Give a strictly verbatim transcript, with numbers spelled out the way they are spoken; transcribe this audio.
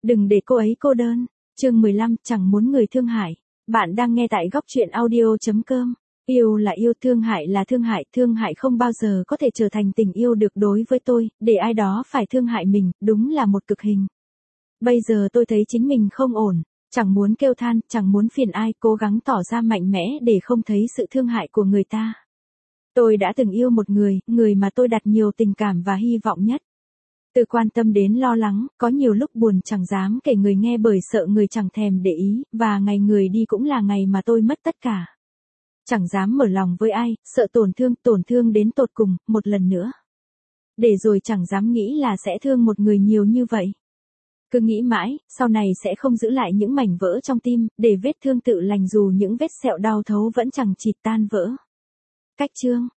Đừng để cô ấy cô đơn. Chương mười lăm, chẳng muốn người thương hại. Bạn đang nghe tại góc truyện audio chấm com. Yêu là yêu, thương hại là thương hại, thương hại không bao giờ có thể trở thành tình yêu được đối với tôi, để ai đó phải thương hại mình, đúng là một cực hình. Bây giờ tôi thấy chính mình không ổn, chẳng muốn kêu than, chẳng muốn phiền ai, cố gắng tỏ ra mạnh mẽ để không thấy sự thương hại của người ta. Tôi đã từng yêu một người, người mà tôi đặt nhiều tình cảm và hy vọng nhất. Từ quan tâm đến lo lắng, có nhiều lúc buồn chẳng dám kể người nghe bởi sợ người chẳng thèm để ý, và ngày người đi cũng là ngày mà tôi mất tất cả. Chẳng dám mở lòng với ai, sợ tổn thương, tổn thương đến tột cùng, một lần nữa. Để rồi chẳng dám nghĩ là sẽ thương một người nhiều như vậy. Cứ nghĩ mãi, sau này sẽ không giữ lại những mảnh vỡ trong tim, để vết thương tự lành dù những vết sẹo đau thấu vẫn chẳng chịt tan vỡ. Cách chương,